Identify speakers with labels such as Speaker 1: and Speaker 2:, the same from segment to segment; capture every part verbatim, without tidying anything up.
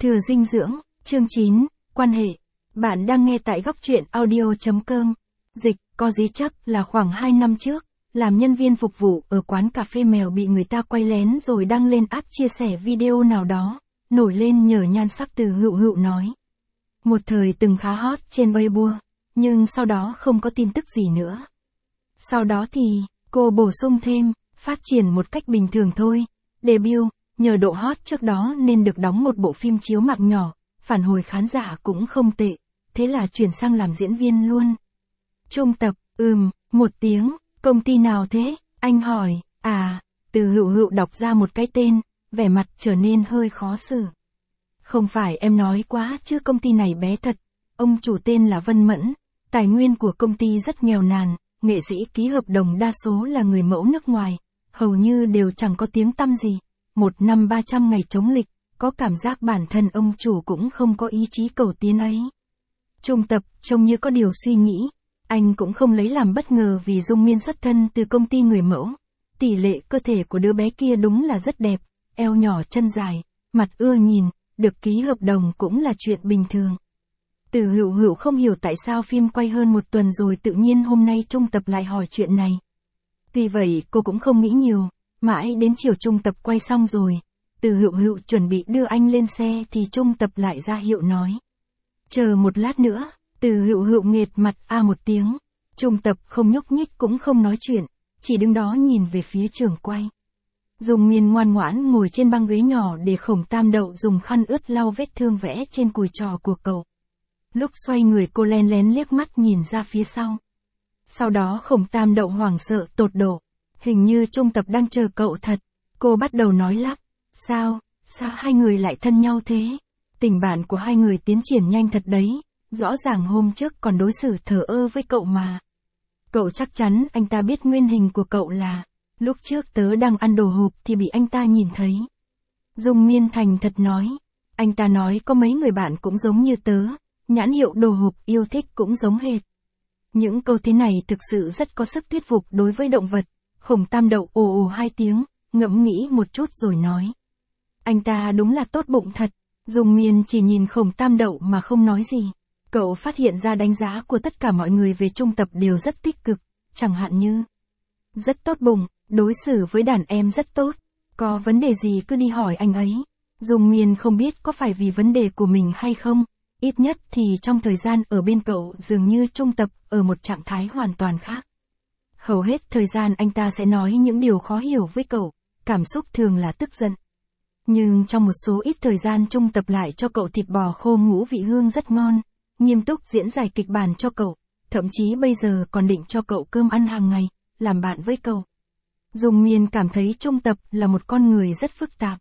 Speaker 1: Thừa dinh dưỡng, chương chín, quan hệ. Bạn đang nghe tại góc truyện audio chấm com. Dịch, có dí chấp là khoảng hai năm trước, làm nhân viên phục vụ ở quán cà phê mèo bị người ta quay lén rồi đăng lên app chia sẻ video nào đó, nổi lên nhờ nhan sắc Từ Hựu Hựu nói. Một thời từng khá hot trên Weibo, nhưng sau đó không có tin tức gì nữa. Sau đó thì, cô bổ sung thêm, phát triển một cách bình thường thôi, debut, nhờ độ hot trước đó nên được đóng một bộ phim chiếu mạng nhỏ, phản hồi khán giả cũng không tệ, thế là chuyển sang làm diễn viên luôn. Trung tập, ừm, một tiếng, công ty nào thế, anh hỏi, à, Từ Hựu Hựu đọc ra một cái tên, vẻ mặt trở nên hơi khó xử. Không phải em nói quá chứ công ty này bé thật, ông chủ tên là Vân Mẫn, tài nguyên của công ty rất nghèo nàn, nghệ sĩ ký hợp đồng đa số là người mẫu nước ngoài, hầu như đều chẳng có tiếng tăm gì, một năm ba trăm ngày chống lịch, có cảm giác bản thân ông chủ cũng không có ý chí cầu tiến ấy. Trung tập, trông như có điều suy nghĩ, anh cũng không lấy làm bất ngờ vì Dung Miên xuất thân từ công ty người mẫu. Tỷ lệ cơ thể của đứa bé kia đúng là rất đẹp, eo nhỏ chân dài, mặt ưa nhìn, được ký hợp đồng cũng là chuyện bình thường. Từ Hựu Hựu không hiểu tại sao phim quay hơn một tuần rồi tự nhiên hôm nay Trung tập lại hỏi chuyện này. Tuy vậy cô cũng không nghĩ nhiều, mãi đến chiều Trung tập quay xong rồi, Từ Hựu Hựu chuẩn bị đưa anh lên xe thì Trung tập lại ra hiệu nói. Chờ một lát nữa, Từ Hựu Hựu nghệt mặt a một tiếng, Trung tập không nhúc nhích cũng không nói chuyện, chỉ đứng đó nhìn về phía trường quay. Dung Miên ngoan ngoãn ngồi trên băng ghế nhỏ để Khổng Tam Đậu dùng khăn ướt lau vết thương vẽ trên cùi trò của cậu. Lúc xoay người cô len lén liếc mắt nhìn ra phía sau. Sau đó Khổng Tam Đậu hoảng sợ tột độ. Hình như Trung tập đang chờ cậu thật. Cô bắt đầu nói lắp. Sao, sao hai người lại thân nhau thế? Tình bạn của hai người tiến triển nhanh thật đấy. Rõ ràng hôm trước còn đối xử thờ ơ với cậu mà. Cậu chắc chắn anh ta biết nguyên hình của cậu là. Lúc trước tớ đang ăn đồ hộp thì bị anh ta nhìn thấy. Dung Miên thành thật nói. Anh ta nói có mấy người bạn cũng giống như tớ. Nhãn hiệu đồ hộp yêu thích cũng giống hệt. Những câu thế này thực sự rất có sức thuyết phục đối với động vật. Khổng Tam Đậu ồ ồ hai tiếng, ngẫm nghĩ một chút rồi nói. Anh ta đúng là tốt bụng thật. Dung Miên chỉ nhìn Khổng Tam Đậu mà không nói gì. Cậu phát hiện ra đánh giá của tất cả mọi người về Trung tập đều rất tích cực, chẳng hạn như rất tốt bụng, đối xử với đàn em rất tốt, có vấn đề gì cứ đi hỏi anh ấy. Dung Miên không biết có phải vì vấn đề của mình hay không, ít nhất thì trong thời gian ở bên cậu dường như Trung tập ở một trạng thái hoàn toàn khác. Hầu hết thời gian anh ta sẽ nói những điều khó hiểu với cậu, cảm xúc thường là tức giận. Nhưng trong một số ít thời gian Trung tập lại cho cậu thịt bò khô ngũ vị hương rất ngon, nghiêm túc diễn giải kịch bản cho cậu, thậm chí bây giờ còn định cho cậu cơm ăn hàng ngày, làm bạn với cậu. Dung Miên cảm thấy Trung tập là một con người rất phức tạp.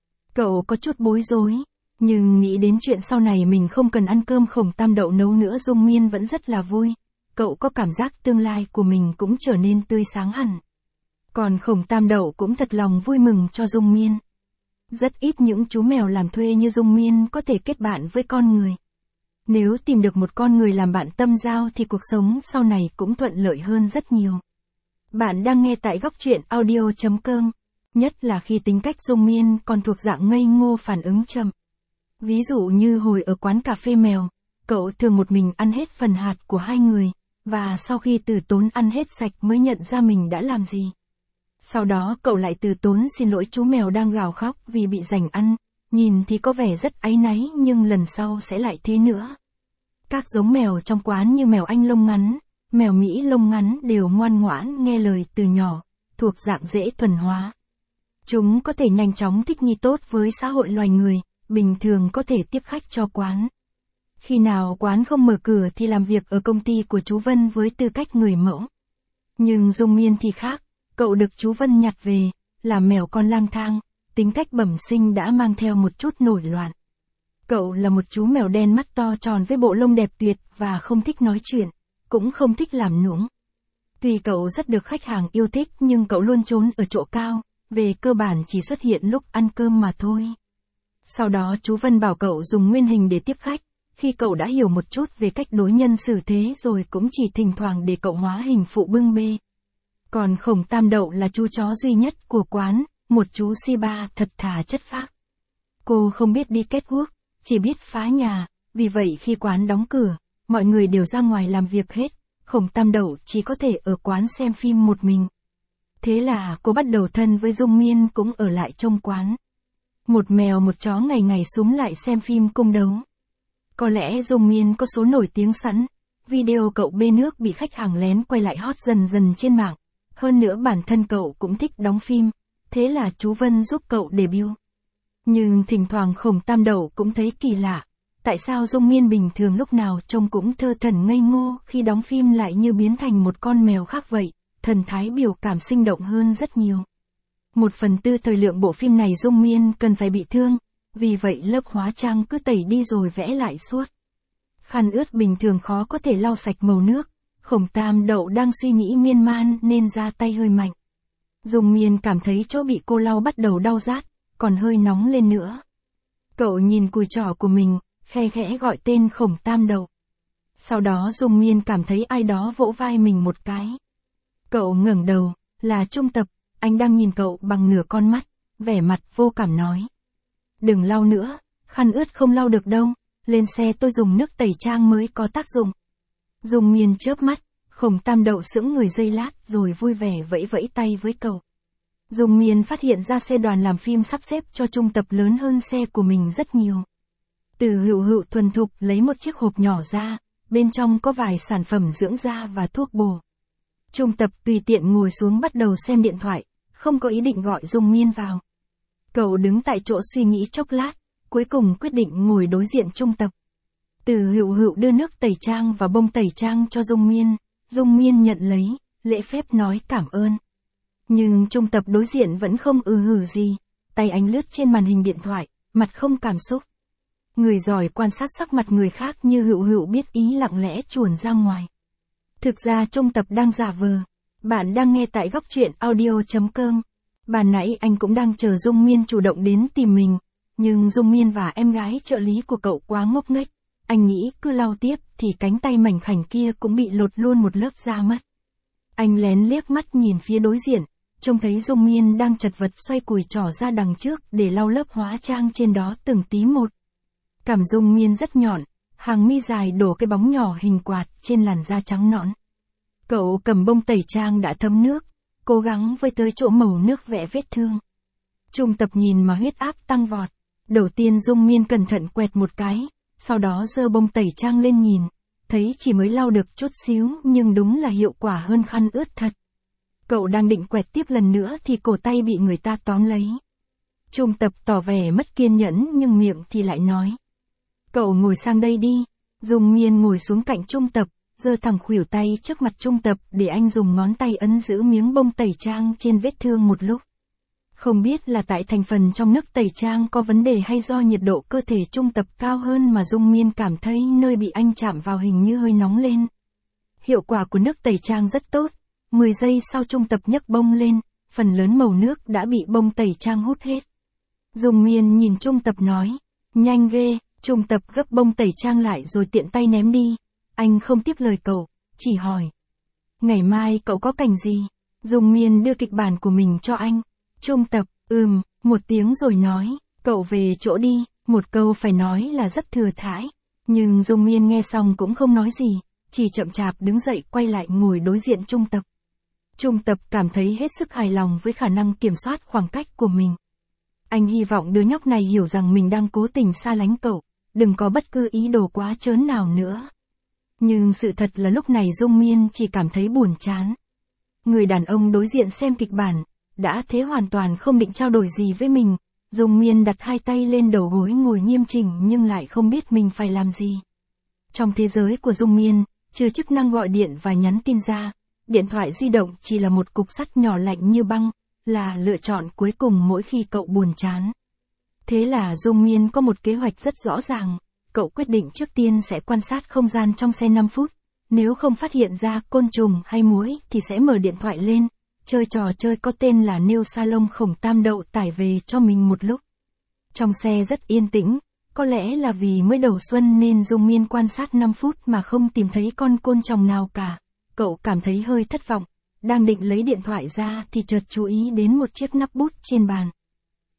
Speaker 1: Cậu có chút bối rối, nhưng nghĩ đến chuyện sau này mình không cần ăn cơm Khổng Tam Đậu nấu nữa Dung Miên vẫn rất là vui. Cậu có cảm giác tương lai của mình cũng trở nên tươi sáng hẳn. Còn Khổng Tam Đậu cũng thật lòng vui mừng cho Dung Miên. Rất ít những chú mèo làm thuê như Dung Miên có thể kết bạn với con người. Nếu tìm được một con người làm bạn tâm giao thì cuộc sống sau này cũng thuận lợi hơn rất nhiều. Bạn đang nghe tại góc truyện audio chấm com, nhất là khi tính cách Dung Miên còn thuộc dạng ngây ngô phản ứng chậm. Ví dụ như hồi ở quán cà phê mèo, cậu thường một mình ăn hết phần hạt của hai người, và sau khi từ tốn ăn hết sạch mới nhận ra mình đã làm gì. Sau đó cậu lại từ tốn xin lỗi chú mèo đang gào khóc vì bị giành ăn, nhìn thì có vẻ rất áy náy nhưng lần sau sẽ lại thế nữa. Các giống mèo trong quán như mèo Anh lông ngắn, mèo Mỹ lông ngắn đều ngoan ngoãn nghe lời từ nhỏ, thuộc dạng dễ thuần hóa. Chúng có thể nhanh chóng thích nghi tốt với xã hội loài người, bình thường có thể tiếp khách cho quán. Khi nào quán không mở cửa thì làm việc ở công ty của chú Vân với tư cách người mẫu. Nhưng Dung Miên thì khác, cậu được chú Vân nhặt về, là mèo con lang thang, tính cách bẩm sinh đã mang theo một chút nổi loạn. Cậu là một chú mèo đen mắt to tròn với bộ lông đẹp tuyệt và không thích nói chuyện, cũng không thích làm nũng. Tuy cậu rất được khách hàng yêu thích nhưng cậu luôn trốn ở chỗ cao, về cơ bản chỉ xuất hiện lúc ăn cơm mà thôi. Sau đó chú Vân bảo cậu dùng nguyên hình để tiếp khách, khi cậu đã hiểu một chút về cách đối nhân xử thế rồi cũng chỉ thỉnh thoảng để cậu hóa hình phụ bưng bê. Còn Khổng Tam Đậu là chú chó duy nhất của quán, một chú Shiba thật thà chất phác. Cô không biết đi catwalk, chỉ biết phá nhà, vì vậy khi quán đóng cửa, mọi người đều ra ngoài làm việc hết, Khổng Tam Đậu chỉ có thể ở quán xem phim một mình. Thế là cô bắt đầu thân với Dung Miên cũng ở lại trong quán. Một mèo một chó ngày ngày súm lại xem phim cung đấu. Có lẽ Dung Miên có số nổi tiếng sẵn, video cậu bê nước bị khách hàng lén quay lại hot dần dần trên mạng. Hơn nữa bản thân cậu cũng thích đóng phim, thế là chú Vân giúp cậu debut. Nhưng thỉnh thoảng Khổng Tam Đậu cũng thấy kỳ lạ, tại sao Dung Miên bình thường lúc nào trông cũng thơ thẩn ngây ngô khi đóng phim lại như biến thành một con mèo khác vậy, thần thái biểu cảm sinh động hơn rất nhiều. Một phần tư thời lượng bộ phim này Dung Miên cần phải bị thương, vì vậy lớp hóa trang cứ tẩy đi rồi vẽ lại suốt. Khăn ướt bình thường khó có thể lau sạch màu nước, Khổng Tam Đậu đang suy nghĩ miên man nên ra tay hơi mạnh. Dung Miên cảm thấy chỗ bị cô lau bắt đầu đau rát, còn hơi nóng lên nữa. Cậu nhìn cùi trỏ của mình, khe khẽ gọi tên Khổng Tam Đậu. Sau đó Dung Miên cảm thấy ai đó vỗ vai mình một cái. Cậu ngẩng đầu, là Trung Tập, anh đang nhìn cậu bằng nửa con mắt, vẻ mặt vô cảm nói. Đừng lau nữa, khăn ướt không lau được đâu, lên xe tôi dùng nước tẩy trang mới có tác dụng. Dung Miên chớp mắt, Khổng Tam Đậu sững người giây lát rồi vui vẻ vẫy vẫy tay với cậu. Dung Miên phát hiện ra xe đoàn làm phim sắp xếp cho Trung Tập lớn hơn xe của mình rất nhiều. Từ Hữu Hữu thuần thục lấy một chiếc hộp nhỏ ra, bên trong có vài sản phẩm dưỡng da và thuốc bổ. Trung Tập tùy tiện ngồi xuống bắt đầu xem điện thoại, không có ý định gọi Dung Miên vào. Cậu đứng tại chỗ suy nghĩ chốc lát, cuối cùng quyết định ngồi đối diện Trung Tập. Từ Hữu Hữu đưa nước tẩy trang và bông tẩy trang cho Dung Miên, Dung Miên nhận lấy, lễ phép nói cảm ơn. Nhưng Trung Tập đối diện vẫn không ừ hử gì, tay anh lướt trên màn hình điện thoại, mặt không cảm xúc. Người giỏi quan sát sắc mặt người khác như Hữu Hữu biết ý lặng lẽ chuồn ra ngoài. Thực ra Trung Tập đang giả vờ. Bạn đang nghe tại góc truyện audio chấm com. Ban nãy anh cũng đang chờ Dung Miên chủ động đến tìm mình, nhưng Dung Miên và em gái trợ lý của cậu quá ngốc nghếch. Anh nghĩ cứ lau tiếp thì cánh tay mảnh khảnh kia cũng bị lột luôn một lớp da mất. Anh lén liếc mắt nhìn phía đối diện, trông thấy Dung Miên đang chật vật xoay cùi trỏ ra đằng trước để lau lớp hóa trang trên đó từng tí một. Cằm Dung Miên rất nhọn, hàng mi dài đổ cái bóng nhỏ hình quạt trên làn da trắng nõn. Cậu cầm bông tẩy trang đã thấm nước, cố gắng với tới chỗ màu nước vẽ vết thương. Trung Tập nhìn mà huyết áp tăng vọt. Đầu tiên Dung Miên cẩn thận quẹt một cái, sau đó giơ bông tẩy trang lên nhìn, thấy chỉ mới lau được chút xíu nhưng đúng là hiệu quả hơn khăn ướt thật. Cậu đang định quẹt tiếp lần nữa thì cổ tay bị người ta tóm lấy. Trung Tập tỏ vẻ mất kiên nhẫn nhưng miệng thì lại nói. Cậu ngồi sang đây đi. Dung Miên ngồi xuống cạnh Trung Tập, giơ thẳng khuỷu tay trước mặt Trung Tập để anh dùng ngón tay ấn giữ miếng bông tẩy trang trên vết thương một lúc. Không biết là tại thành phần trong nước tẩy trang có vấn đề hay do nhiệt độ cơ thể Trung Tập cao hơn mà Dung Miên cảm thấy nơi bị anh chạm vào hình như hơi nóng lên. Hiệu quả của nước tẩy trang rất tốt, mười giây sau Trung Tập nhấc bông lên, phần lớn màu nước đã bị bông tẩy trang hút hết. Dung Miên nhìn Trung Tập nói, nhanh ghê. Trung Tập gấp bông tẩy trang lại rồi tiện tay ném đi. Anh không tiếp lời cậu, chỉ hỏi. Ngày mai cậu có cảnh gì? Dung Miên đưa kịch bản của mình cho anh. Trung Tập, ừm, một tiếng rồi nói, cậu về chỗ đi. Một câu phải nói là rất thừa thãi. Nhưng Dung Miên nghe xong cũng không nói gì, chỉ chậm chạp đứng dậy quay lại ngồi đối diện Trung Tập. Trung Tập cảm thấy hết sức hài lòng với khả năng kiểm soát khoảng cách của mình. Anh hy vọng đứa nhóc này hiểu rằng mình đang cố tình xa lánh cậu. Đừng có bất cứ ý đồ quá trớn nào nữa. Nhưng sự thật là lúc này Dung Miên chỉ cảm thấy buồn chán. Người đàn ông đối diện xem kịch bản, đã thế hoàn toàn không định trao đổi gì với mình. Dung Miên đặt hai tay lên đầu gối ngồi nghiêm chỉnh nhưng lại không biết mình phải làm gì. Trong thế giới của Dung Miên, trừ chức năng gọi điện và nhắn tin ra, điện thoại di động chỉ là một cục sắt nhỏ lạnh như băng, là lựa chọn cuối cùng mỗi khi cậu buồn chán. Thế là Dung Miên có một kế hoạch rất rõ ràng, cậu quyết định trước tiên sẽ quan sát không gian trong xe năm phút, nếu không phát hiện ra côn trùng hay muỗi thì sẽ mở điện thoại lên, chơi trò chơi có tên là Nail Salon Khổng Tam Đậu tải về cho mình một lúc. Trong xe rất yên tĩnh, có lẽ là vì mới đầu xuân nên Dung Miên quan sát năm phút mà không tìm thấy con côn trùng nào cả, cậu cảm thấy hơi thất vọng, đang định lấy điện thoại ra thì chợt chú ý đến một chiếc nắp bút trên bàn.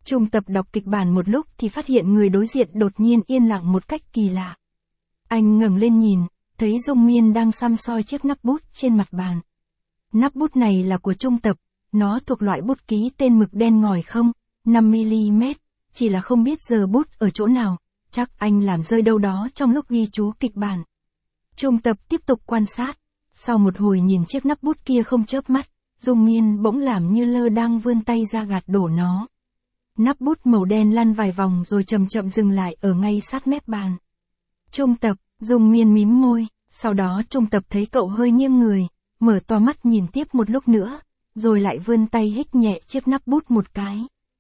Speaker 1: Trung Tập đọc kịch bản một lúc thì phát hiện người đối diện đột nhiên yên lặng một cách kỳ lạ. Anh ngẩng lên nhìn, thấy Dung Miên đang săm soi chiếc nắp bút trên mặt bàn. Nắp bút này là của Trung Tập, nó thuộc loại bút ký tên mực đen ngòi không, năm mi-li-mét, chỉ là không biết giờ bút ở chỗ nào, chắc anh làm rơi đâu đó trong lúc ghi chú kịch bản. Trung Tập tiếp tục quan sát, sau một hồi nhìn chiếc nắp bút kia không chớp mắt, Dung Miên bỗng làm như lơ đang vươn tay ra gạt đổ nó. Nắp bút màu đen lăn vài vòng rồi chậm chậm dừng lại ở ngay sát mép bàn. Trung Tập, Dung Miên mím môi, sau đó Trung Tập thấy cậu hơi nghiêng người, mở to mắt nhìn tiếp một lúc nữa, rồi lại vươn tay hít nhẹ chiếc nắp bút một cái.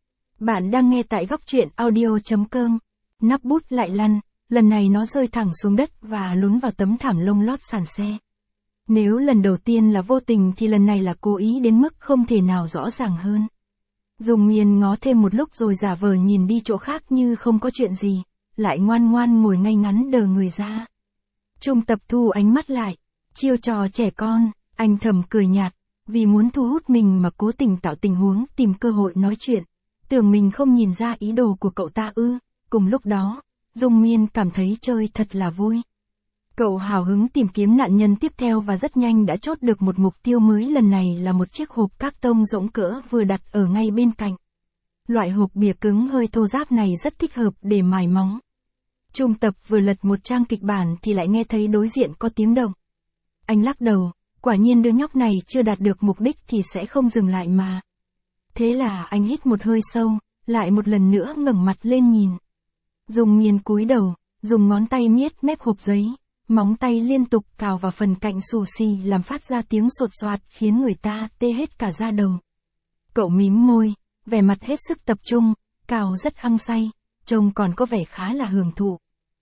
Speaker 1: Bạn đang nghe tại góc truyện audio chấm com. Nắp bút lại lăn, lần này nó rơi thẳng xuống đất và lún vào tấm thảm lông lót sàn xe. Nếu lần đầu tiên là vô tình thì lần này là cố ý đến mức không thể nào rõ ràng hơn. Dung Miên ngó thêm một lúc rồi giả vờ nhìn đi chỗ khác như không có chuyện gì, lại ngoan ngoan ngồi ngay ngắn đờ người ra. Trung Tập thu ánh mắt lại, chiêu trò trẻ con, anh thầm cười nhạt, vì muốn thu hút mình mà cố tình tạo tình huống tìm cơ hội nói chuyện, tưởng mình không nhìn ra ý đồ của cậu ta ư. Cùng lúc đó, Dung Miên cảm thấy chơi thật là vui. Cậu hào hứng tìm kiếm nạn nhân tiếp theo và rất nhanh đã chốt được một mục tiêu mới, lần này là một chiếc hộp các tông rỗng cỡ vừa đặt ở ngay bên cạnh. Loại hộp bìa cứng hơi thô ráp này rất thích hợp để mài móng. Trung Tập vừa lật một trang kịch bản thì lại nghe thấy đối diện có tiếng động. Anh lắc đầu, quả nhiên đứa nhóc này chưa đạt được mục đích thì sẽ không dừng lại mà. Thế là anh hít một hơi sâu, lại một lần nữa ngẩng mặt lên nhìn. Dung Miên cúi đầu, dùng ngón tay miết mép hộp giấy, móng tay liên tục cào vào phần cạnh xù xì làm phát ra tiếng sột soạt khiến người ta tê hết cả da đầu. Cậu mím môi, vẻ mặt hết sức tập trung, cào rất hăng say, trông còn có vẻ khá là hưởng thụ.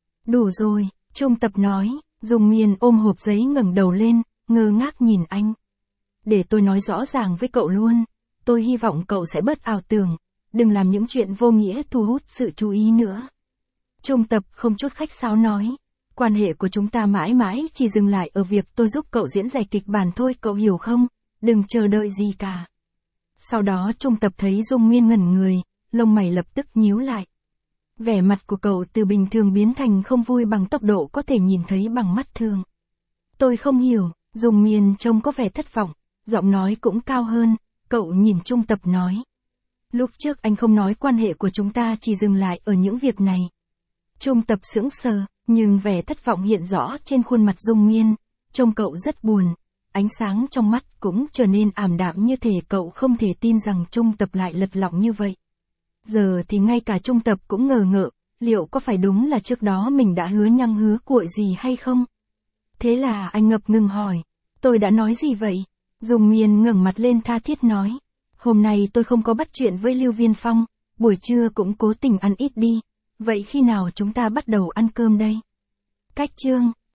Speaker 1: Đủ rồi, Trung Tập nói. Dung Miên ôm hộp giấy ngẩng đầu lên, ngơ ngác nhìn anh. Để tôi nói rõ ràng với cậu luôn, tôi hy vọng cậu sẽ bớt ảo tưởng, đừng làm những chuyện vô nghĩa thu hút sự chú ý nữa. Trung Tập không chút khách sáo nói, quan hệ của chúng ta mãi mãi chỉ dừng lại ở việc tôi giúp cậu diễn giải kịch bản thôi, cậu hiểu không, đừng chờ đợi gì cả. Sau đó Trung Tập thấy Dung Miên ngẩn người, lông mày lập tức nhíu lại. Vẻ mặt của cậu từ bình thường biến thành không vui bằng tốc độ có thể nhìn thấy bằng mắt thường. Tôi không hiểu, Dung Miên trông có vẻ thất vọng, giọng nói cũng cao hơn, cậu nhìn Trung Tập nói. Lúc trước anh không nói quan hệ của chúng ta chỉ dừng lại ở những việc này. Trung Tập sững sờ, nhưng vẻ thất vọng hiện rõ trên khuôn mặt Dung Miên, trông cậu rất buồn, ánh sáng trong mắt cũng trở nên ảm đạm như thể cậu không thể tin rằng Trung Tập lại lật lọng như vậy. Giờ thì ngay cả Trung Tập cũng ngờ ngợ, liệu có phải đúng là trước đó mình đã hứa nhăng hứa cuội gì hay không? Thế là anh ngập ngừng hỏi, tôi đã nói gì vậy? Dung Miên ngẩng mặt lên tha thiết nói, hôm nay tôi không có bắt chuyện với Lưu Viên Phong, buổi trưa cũng cố tình ăn ít đi, vậy khi nào chúng ta bắt đầu ăn cơm đây? Cách chương